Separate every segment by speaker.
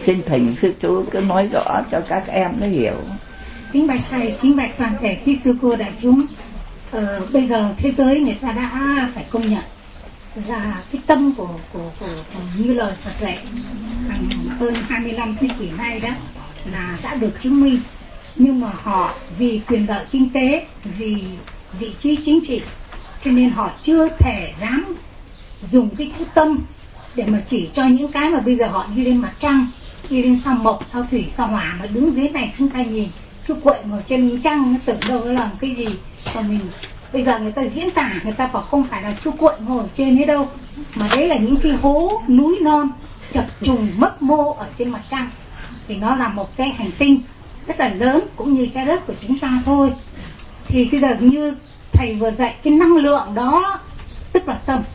Speaker 1: Xin thỉnh sư chú cứ nói rõ cho các em nó hiểu.
Speaker 2: Kính bạch thầy, kính bạch toàn thể quý sư cô đại chúng. Bây giờ thế giới người ta đã phải công nhận là cái tâm của như lời Phật dạy hơn 25 thế kỷ nay đó là đã được chứng minh. Nhưng mà họ vì quyền lợi kinh tế, vì vị trí chính trị, cho nên họ chưa thể dám dùng cái chữ tâm để mà chỉ cho những cái mà bây giờ họ đi lên mặt trăng, đi lên sao mộc, sao thủy, sao hỏa, mà đứng dưới này chúng ta nhìn cứ quậy ngồi trên trăng, nó tưởng đâu nó làm cái gì. Còn mình bây giờ người ta diễn tả, người ta bảo không phải là chú quậy ngồi ở trên ấy đâu, mà đấy là những cái hố núi non chập trùng mấp mô ở trên mặt trăng. Thì nó là một cái hành tinh rất là lớn, cũng như trái đất của chúng ta thôi. Thì bây giờ như thầy vừa dạy, cái năng lượng đó tức là tâm,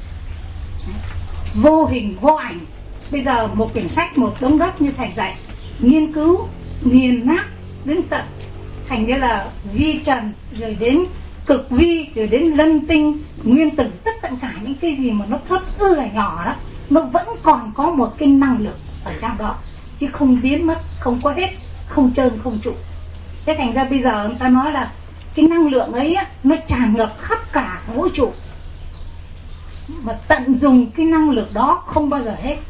Speaker 2: vô hình vô ảnh. Bây giờ một quyển sách, một đống đất như thầy dạy, nghiên cứu nghiền nát đến tận thành như là vi trần, rồi đến cực vi, rồi đến lân tinh, nguyên tử, tất cả những cái gì mà nó thấp ư là nhỏ đó, nó vẫn còn có một cái năng lượng ở trong đó, chứ không biến mất, không có hết, không trơn không trụ. Thế thành ra bây giờ người ta nói là cái năng lượng ấy á, nó tràn ngập khắp cả vũ trụ, mà tận dụng cái năng lượng đó không bao giờ hết.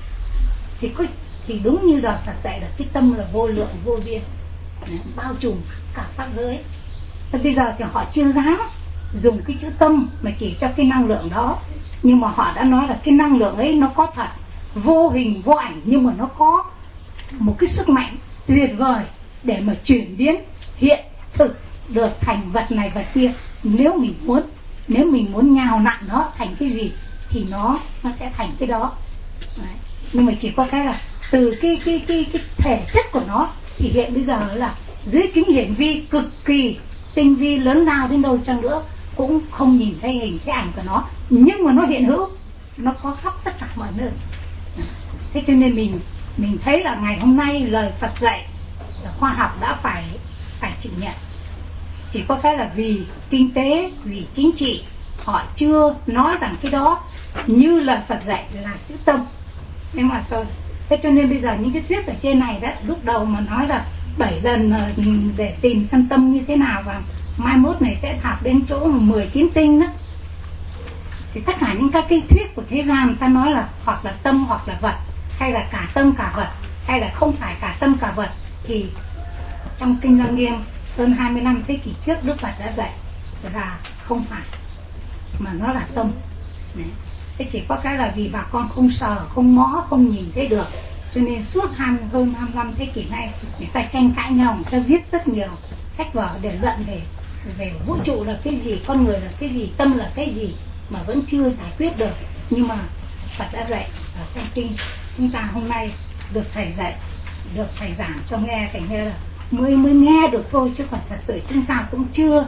Speaker 2: Thì đúng như là Phật dạy là cái tâm là vô lượng vô biên, bao trùm cả pháp giới. Thế bây giờ thì họ chưa dám dùng cái chữ tâm mà chỉ cho cái năng lượng đó, nhưng mà họ đã nói là cái năng lượng ấy nó có thật, vô hình vô ảnh, nhưng mà nó có một cái sức mạnh tuyệt vời để mà chuyển biến hiện thực được thành vật này vật kia. Nếu mình muốn nhào nặn nó thành cái gì thì nó sẽ thành cái đó. Đấy. Nhưng mà chỉ có cái là từ cái thể chất của nó thì hiện bây giờ là dưới kính hiển vi cực kỳ tinh vi lớn lao đến đâu chăng nữa cũng không nhìn thấy hình cái ảnh của nó, nhưng mà nó hiện hữu, nó có khắp tất cả mọi nơi. Thế cho nên mình thấy là ngày hôm nay lời Phật dạy khoa học đã phải chịu nhận. Chỉ có cái là vì kinh tế, vì chính trị họ chưa nói rằng cái đó như lời Phật dạy là chữ tâm. Nhưng mà thôi, thế cho nên bây giờ những cái thuyết ở trên này đó, lúc đầu mà nói là 7 lần để tìm xem tâm như thế nào, và mai mốt này sẽ thạp đến chỗ 10 kiến tinh đó. Thì tất cả những các cái thuyết của thế gian người ta nói là hoặc là tâm hoặc là vật, hay là cả tâm cả vật, hay là không phải cả tâm cả vật, thì trong Kinh Lăng Nghiêm hơn 25 thế kỷ trước Đức Phật đã dạy là không phải, mà nó là tâm. Đấy. Thế chỉ có cái là vì bà con không sờ, không mõ, không nhìn thấy được, cho nên suốt hơn 25 thế kỷ nay người ta tranh cãi nhau, người ta viết rất nhiều sách vở để luận về vũ trụ là cái gì, con người là cái gì, tâm là cái gì, mà vẫn chưa giải quyết được. Nhưng mà Phật đã dạy ở trong kinh, chúng ta hôm nay được thầy dạy, được thầy giảng cho nghe, thành ra là mới nghe được thôi, chứ còn thật sự chúng ta cũng chưa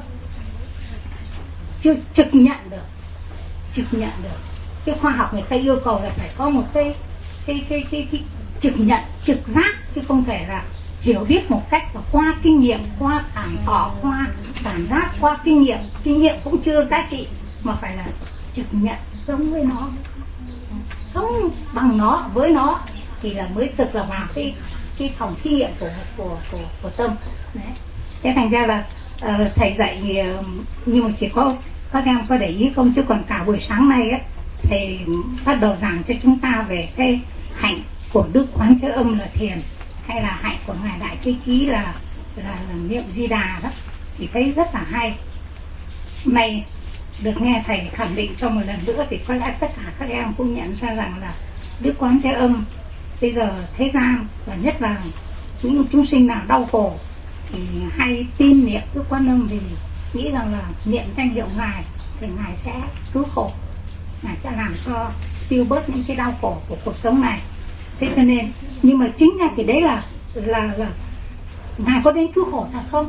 Speaker 2: trực nhận được. Cái khoa học người ta yêu cầu là phải có một cái trực nhận, trực giác, chứ không thể là hiểu biết một cách là qua kinh nghiệm, qua cảm thọ, qua cảm giác, qua kinh nghiệm cũng chưa giá trị, mà phải là trực nhận, sống với nó, sống bằng nó, với nó, thì là mới thực là vào cái phòng thí nghiệm của tâm. Đấy. Thế thành ra là thầy dạy, nhưng mà chỉ có các em có để ý không, chứ còn cả buổi sáng nay ấy, thầy bắt đầu giảng cho chúng ta về cái hạnh của Đức Quán Thế Âm là thiền, hay là hạnh của ngài Đại Trí Chí là niệm Di Đà đó, thì thấy rất là hay. Này được nghe thầy khẳng định cho một lần nữa thì có lẽ tất cả các em cũng nhận ra rằng là Đức Quán Thế Âm bây giờ thế gian, và nhất là những chúng sinh nào đau khổ thì hay tin niệm Đức Quan Âm, vì nghĩ rằng là niệm danh hiệu ngài thì ngài sẽ cứu khổ, ngài sẽ làm cho tiêu bớt những cái đau khổ của cuộc sống này. Thế cho nên, nhưng mà chính ra thì đấy là ngài có đến cứu khổ thật không?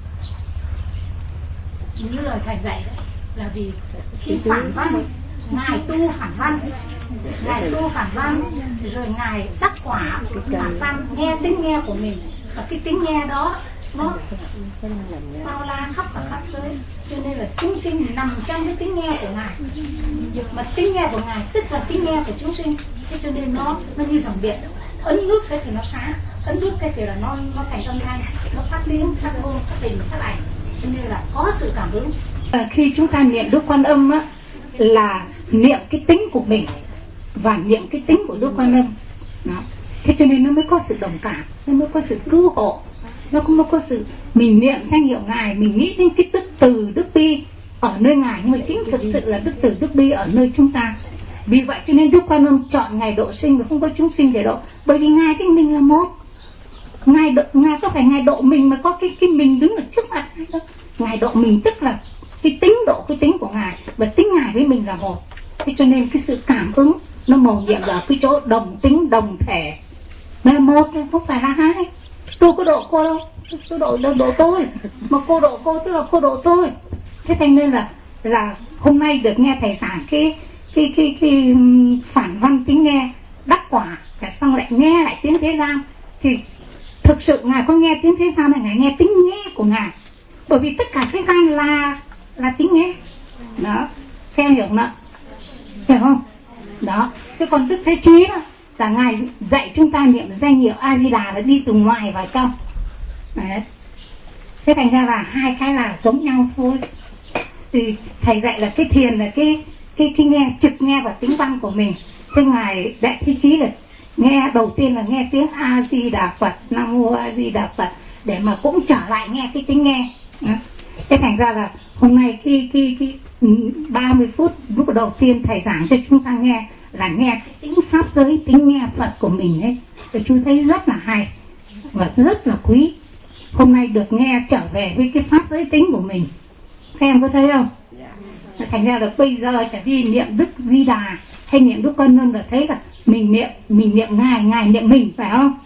Speaker 2: Như lời thầy dạy đấy, là vì khi phản văn, ngài tu phản văn, rồi ngài đắc quả phản văn, nghe tiếng nghe của mình, và cái tiếng nghe đó nó bao la khắp cả pháp giới, cho nên là chúng sinh nằm trong cái tiếng nghe của ngài, mà tiếng nghe của ngài tức là tiếng nghe của chúng sinh. Thế cho nên nó như dòng điện, ấn nút cái thì nó sáng, ấn nút cái thì là nó thành âm thanh, nó phát liếng, phát hôn, phát hình, phát ảnh, cho nên là có sự cảm ứng. Khi chúng ta niệm Đức Quan Âm á, là niệm cái tính của mình và niệm cái tính của Đức Quan Âm. Đó. Thế cho nên nó mới có sự đồng cảm, nó mới có sự cứu hộ, nó cũng mới có sự mình niệm danh hiệu Ngài, mình nghĩ đến cái tức từ Đức Bi ở nơi Ngài, nhưng mà chính thực sự là tức từ Đức Bi ở nơi chúng ta. Vì vậy cho nên Đức Quan Âm chọn Ngài độ sinh và không có chúng sinh để độ, bởi vì Ngài cái mình là một. Ngài có phải Ngài độ mình mà có cái mình đứng ở trước mặt Ngài đâu. Ngài độ mình tức là cái tính độ cái tính của Ngài, và tính Ngài với mình là một. Thế cho nên cái sự cảm ứng nó mầu nhiệm ở cái chỗ đồng tính đồng thể, là một không phải là hai. Tôi có độ cô đâu, tôi độ tôi, mà cô độ cô tức là cô độ tôi. Thế thành nên là hôm nay được nghe thầy giảng cái phản văn tính nghe đắc quả, cả xong lại nghe lại tiếng thế gian, thì thực sự Ngài có nghe tiếng thế gian này, Ngài nghe tính nghe của Ngài, bởi vì tất cả thế gian là tính nghe. Đó, theo hiểu không ạ? Hiểu không? Đó, thế còn Đức Thế Chí đó là Ngài dạy chúng ta niệm danh hiệu A Di Đà là đi từ ngoài vào trong. Đấy. Thế thành ra là hai cái là giống nhau thôi. Thì thầy dạy là cái thiền là cái nghe, trực nghe vào tính văn của mình. Thế Ngài Đại Thế Chí là nghe đầu tiên là nghe tiếng A Di Đà Phật, Nam Mô A Di Đà Phật, để mà cũng trở lại nghe cái tiếng nghe. Đó. Thế thành ra là hôm nay cái 30 phút lúc đầu tiên thầy giảng cho chúng ta nghe là nghe cái tính pháp giới, tính nghe Phật của mình ấy, thì chú thấy rất là hay và rất là quý. Hôm nay được nghe trở về với cái pháp giới tính của mình, các em có thấy không? Thành ra là bây giờ trở đi niệm Đức Di Đà hay niệm Đức Quan Âm là thấy là mình niệm Ngài, Ngài niệm mình, phải không?